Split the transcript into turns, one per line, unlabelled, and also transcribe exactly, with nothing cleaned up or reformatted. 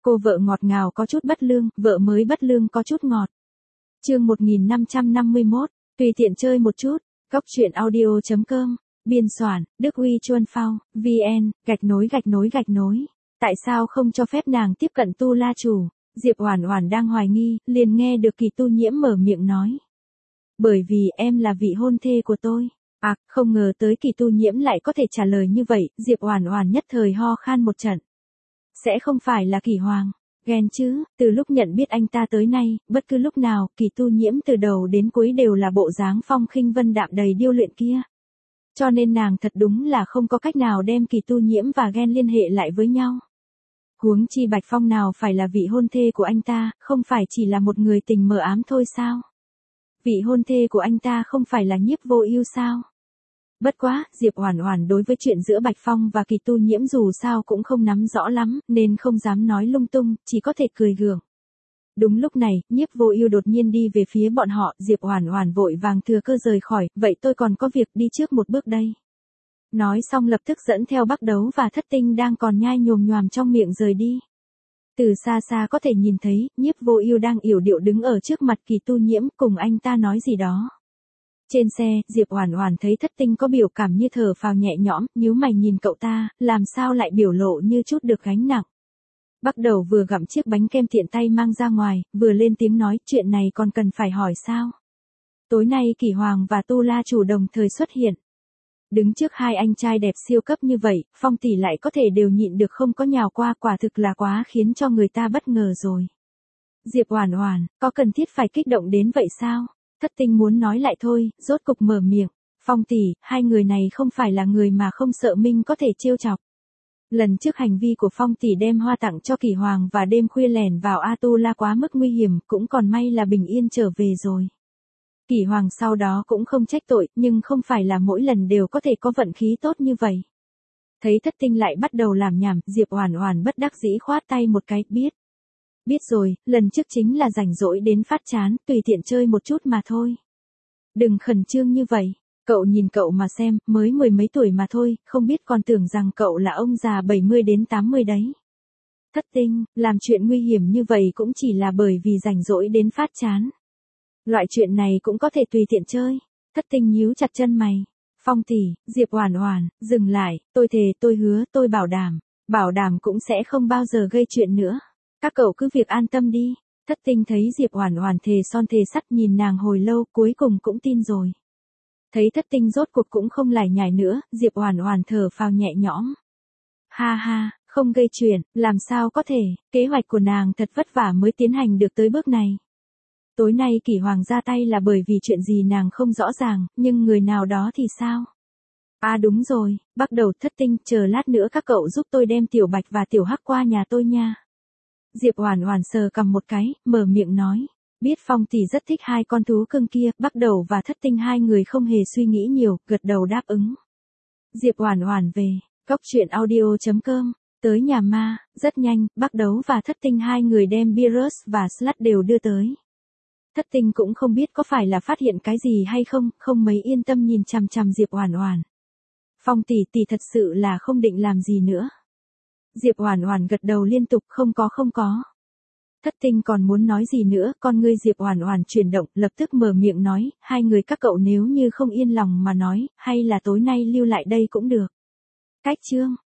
Cô vợ ngọt ngào có chút bất lương, vợ mới bất lương có chút ngọt. Chương một nghìn năm trăm năm mươi mốt, tùy tiện chơi một chút. Góc truyện audio chấm com. Biên soạn, Đức Huy Chuân Phao, vê en, gạch nối gạch nối gạch nối. Tại sao không cho phép nàng tiếp cận Tu La Chủ? Diệp Oản Oản đang hoài nghi, liền nghe được Kỳ Tu Nhiễm mở miệng nói. Bởi vì em là vị hôn thê của tôi. À, không ngờ tới Kỳ Tu Nhiễm lại có thể trả lời như vậy, Diệp Oản Oản nhất thời ho khan một trận. Sẽ không phải là Kỳ Hoàng, ghen chứ, từ lúc nhận biết anh ta tới nay, bất cứ lúc nào, Kỳ Tu Nhiễm từ đầu đến cuối đều là bộ dáng phong khinh vân đạm đầy điêu luyện kia. Cho nên nàng thật đúng là không có cách nào đem Kỳ Tu Nhiễm và ghen liên hệ lại với nhau. Huống chi Bạch Phong nào phải là vị hôn thê của anh ta, không phải chỉ là một người tình mờ ám thôi sao? Vị hôn thê của anh ta không phải là Nhiếp Vô Ưu sao? Bất quá, Diệp Oản Oản đối với chuyện giữa Bạch Phong và Kỳ Tu Nhiễm dù sao cũng không nắm rõ lắm, nên không dám nói lung tung, chỉ có thể cười gượng. Đúng lúc này, Nhiếp Vô Ưu đột nhiên đi về phía bọn họ, Diệp Oản Oản vội vàng thừa cơ rời khỏi, vậy tôi còn có việc đi trước một bước đây. Nói xong lập tức dẫn theo Bắc Đấu và Thất Tinh đang còn nhai nhồm nhoàm trong miệng rời đi. Từ xa xa có thể nhìn thấy, Nhiếp Vô Ưu đang yểu điệu đứng ở trước mặt Kỳ Tu Nhiễm cùng anh ta nói gì đó. Trên xe, Diệp Oản Oản thấy Thất Tinh có biểu cảm như thở phào nhẹ nhõm, nhíu mày nhìn cậu ta, làm sao lại biểu lộ như chút được gánh nặng. Bắc Đầu vừa gặm chiếc bánh kem tiện tay mang ra ngoài, vừa lên tiếng nói, chuyện này còn cần phải hỏi sao? Tối nay Kỳ Hoàng và Tu La Chủ đồng thời xuất hiện. Đứng trước hai anh trai đẹp siêu cấp như vậy, Phong tỷ lại có thể đều nhịn được không có nhào qua, quả thực là quá khiến cho người ta bất ngờ rồi. Diệp Oản Oản, có cần thiết phải kích động đến vậy sao? Thất Tinh muốn nói lại thôi, rốt cục mở miệng. Phong tỷ, hai người này không phải là người mà không sợ Minh có thể trêu chọc. Lần trước hành vi của Phong tỷ đem hoa tặng cho Kỳ Hoàng và đêm khuya lẻn vào A Tu La quá mức nguy hiểm, cũng còn may là bình yên trở về rồi. Kỳ Hoàng sau đó cũng không trách tội, nhưng không phải là mỗi lần đều có thể có vận khí tốt như vậy. Thấy Thất Tinh lại bắt đầu làm nhảm, Diệp Oản Oản bất đắc dĩ khoát tay một cái, biết. Biết rồi, lần trước chính là rảnh rỗi đến phát chán, tùy tiện chơi một chút mà thôi. Đừng khẩn trương như vậy, cậu nhìn cậu mà xem, mới mười mấy tuổi mà thôi, không biết còn tưởng rằng cậu là ông già bảy mươi đến tám mươi đấy. Thất Tinh, làm chuyện nguy hiểm như vậy cũng chỉ là bởi vì rảnh rỗi đến phát chán. Loại chuyện này cũng có thể tùy tiện chơi. Thất Tinh nhíu chặt chân mày. Phong tỷ, Diệp Oản Oản, dừng lại, tôi thề, tôi hứa, tôi bảo đảm, bảo đảm cũng sẽ không bao giờ gây chuyện nữa. Các cậu cứ việc an tâm đi. Thất Tinh thấy Diệp Oản Oản thề son thề sắt nhìn nàng hồi lâu, cuối cùng cũng tin rồi. Thấy Thất Tinh rốt cuộc cũng không lải nhải nữa, Diệp Oản Oản thở phào nhẹ nhõm. Ha ha, không gây chuyện, làm sao có thể, kế hoạch của nàng thật vất vả mới tiến hành được tới bước này. Tối nay Kỳ Hoàng ra tay là bởi vì chuyện gì nàng không rõ ràng, nhưng người nào đó thì sao? À đúng rồi, Bắc Đầu, Thất Tinh, chờ lát nữa các cậu giúp tôi đem Tiểu Bạch và Tiểu Hắc qua nhà tôi nha. Diệp Oản Oản sờ cằm một cái, mở miệng nói. Biết Phong tỷ rất thích hai con thú cưng kia, Bắc Đầu và Thất Tinh hai người không hề suy nghĩ nhiều, gật đầu đáp ứng. Diệp Oản Oản về, góc truyện audio chấm com, tới nhà ma, rất nhanh, Bắc Đấu và Thất Tinh hai người đem Beerus và Slut đều đưa tới. Thất Tinh cũng không biết có phải là phát hiện cái gì hay không, không mấy yên tâm nhìn chằm chằm Diệp Oản Oản. Phong tỷ tỷ thật sự là không định làm gì nữa. Diệp Oản Oản gật đầu liên tục, không có không có. Thất Tinh còn muốn nói gì nữa, con ngươi Diệp Oản Oản chuyển động, lập tức mở miệng nói, hai người các cậu nếu như không yên lòng mà nói, hay là tối nay lưu lại đây cũng được. Cách chương